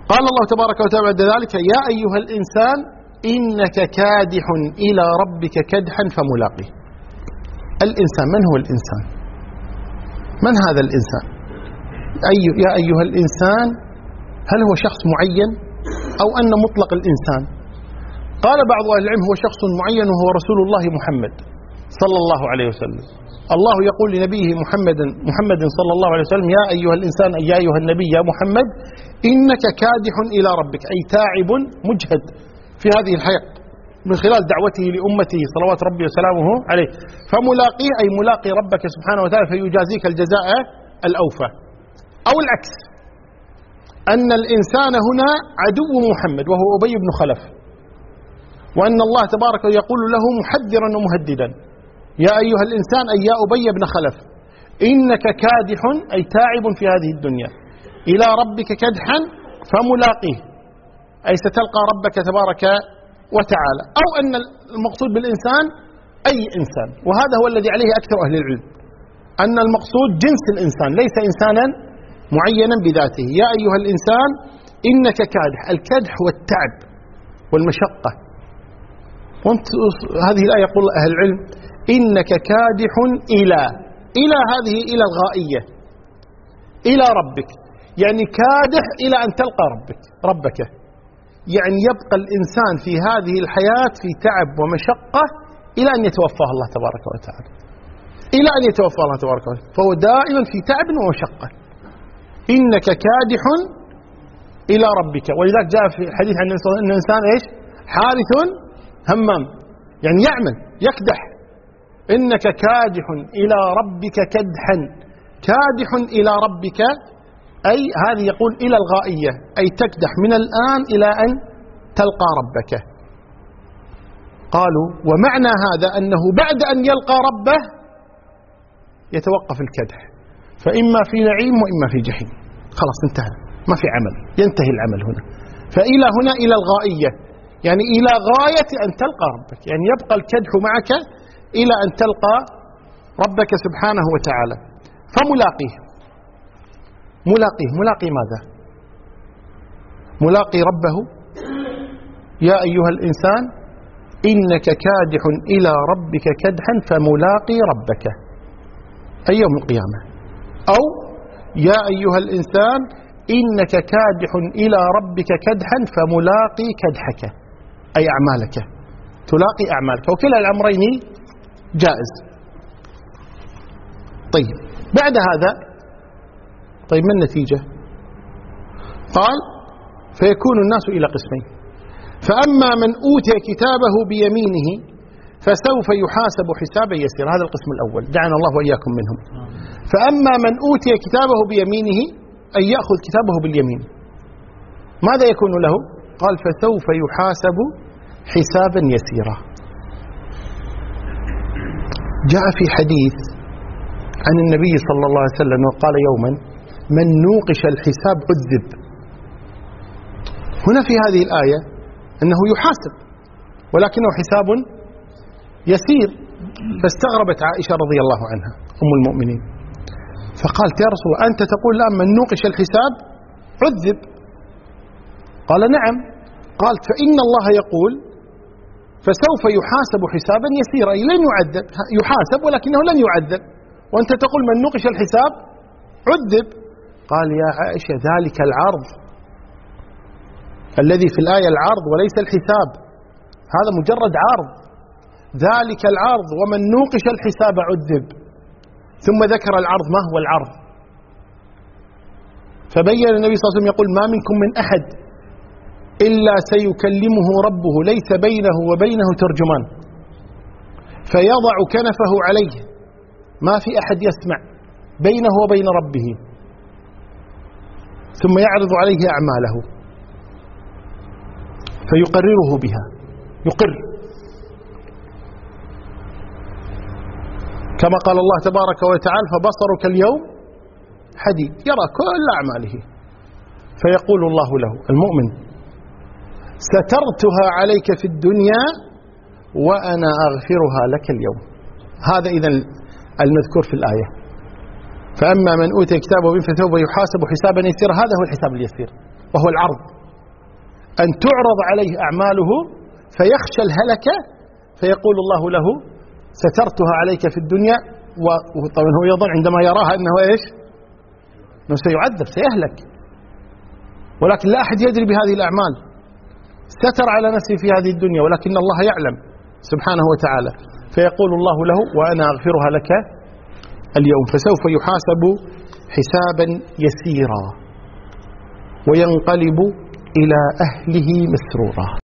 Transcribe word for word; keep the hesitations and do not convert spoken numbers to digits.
قال الله تبارك وتعالى بعد ذلك: يا أيها الإنسان إنك كادح إلى ربك كدحا فملاقيه. الإنسان، من هو الإنسان؟ من هذا الإنسان؟ أي يا أيها الإنسان، هل هو شخص معين أو أن مطلق الإنسان؟ قال بعض أهل العلم: هو شخص معين وهو رسول الله محمد صلى الله عليه وسلم. الله يقول لنبيه محمد محمد صلى الله عليه وسلم: يا أيها الإنسان، يا أيها النبي، يا محمد، إنك كادح إلى ربك، أي تاعب مجهد في هذه الحياة من خلال دعوته لأمته صلوات ربي وسلامه عليه، فملاقيه أي ملاقي ربك سبحانه وتعالى فيجازيك الجزاء الأوفى. أو العكس، أن الإنسان هنا عدو محمد وهو أبي بن خلف، وأن الله تبارك يقول له محذرا ومهددا: يا أيها الإنسان، أي يا أبي بن خلف، إنك كادح أي تاعب في هذه الدنيا إلى ربك كدحا فملاقيه، أي ستلقى ربك تبارك وتعالى. أو أن المقصود بالإنسان أي إنسان، وهذا هو الذي عليه أكثر أهل العلم، أن المقصود جنس الإنسان ليس إنسانا معينا بذاته. يا أيها الإنسان إنك كادح، الكدح والتعب والمشقة. هذه الآية يقول أهل العلم: إنك كادح إلى إلى هذه إلى الغائية، إلى ربك، يعني كادح إلى أن تلقى ربك ربك يعني يبقى الإنسان في هذه الحياة في تعب ومشقة إلى أن يتوفاه الله تبارك وتعالى، إلى أن يتوفاه الله تبارك وتعالى، فهو دائما في تعب ومشقة. إنك كادح إلى ربك. ولذلك جاء في الحديث عن أن الإنسان إيش؟ حارث همام، يعني يعمل يكدح. إنك كادح إلى ربك كدحا، كادح إلى ربك أي هذه يقول إلى الغائية، أي تكدح من الآن إلى أن تلقى ربك. قالوا: ومعنى هذا أنه بعد أن يلقى ربه يتوقف الكدح، فإما في نعيم وإما في جحيم، خلاص انتهى، ما في عمل، ينتهي العمل هنا. فإلى هنا إلى الغائية، يعني إلى غاية أن تلقى ربك، يعني يبقى الكدح معك إلى أن تلقى ربك سبحانه وتعالى. فملاقيه، ملاقيه ملاقي ماذا؟ ملاقي ربه. يا أيها الإنسان إنك كادح إلى ربك كدحا فملاقي ربك، أي يوم القيامة. أو يا أيها الإنسان إنك كادح إلى ربك كدحا فملاقي كدحك، أي أعمالك، تلاقي أعمالك، وكلا الأمرين جائز. طيب بعد هذا، طيب ما النتيجة؟ قال: فيكون الناس إلى قسمين: فأما من أوتي كتابه بيمينه فسوف يحاسب حسابا يسيرا، هذا القسم الأول، دعنا الله وإياكم منهم. فأما من أوتي كتابه بيمينه أي يأخذ كتابه باليمين، ماذا يكون له؟ قال: فسوف يحاسب حسابا يسيرا. جاء في حديث عن النبي صلى الله عليه وسلم وقال يوما: من نوقش الحساب عذب. هنا في هذه الآية أنه يحاسب ولكنه حساب يسير، فاستغربت عائشة رضي الله عنها أم المؤمنين، فقالت: يا رسول الله، أنت تقول الآن من نوقش الحساب عذب؟ قال: نعم. قالت: فإن الله يقول فسوف يحاسب حسابا يسيرا، أي لن يعذب، يحاسب ولكنه لن يعذب، وأنت تقول من نوقش الحساب عذب. قال: يا عائشة، ذلك العرض الذي في الآية العرض وليس الحساب، هذا مجرد عرض، ذلك العرض، ومن نوقش الحساب عذب. ثم ذكر العرض، ما هو العرض؟ فبين النبي صلى الله عليه وسلم يقول: ما منكم من أحد إلا سيكلمه ربه ليس بينه وبينه ترجمان، فيضع كنفه عليه، ما في أحد يسمع بينه وبين ربه، ثم يعرض عليه أعماله فيقرره بها، يقر، كما قال الله تبارك وتعالى: فبصرك اليوم حديد، يرى كل أعماله. فيقول الله له المؤمن: سترتها عليك في الدنيا وأنا أغفرها لك اليوم. هذا إذن المذكور في الآية. فأما من أوتي كتابه فسوف يحاسب حسابا يسيرا، هذا هو الحساب اليسير، وهو العرض أن تعرض عليه أعماله فيخشى الهلكة، فيقول الله له سترتها عليك في الدنيا. وطبعا هو يظن عندما يراها أنه إيش؟ أنه سيعذب سيهلك، ولكن لا أحد يدري بهذه الأعمال. ستر على نفسه في هذه الدنيا ولكن الله يعلم سبحانه وتعالى، فيقول الله له وأنا أغفرها لك اليوم. فسوف يحاسب حسابا يسيرا وينقلب إلى أهله مسرورا.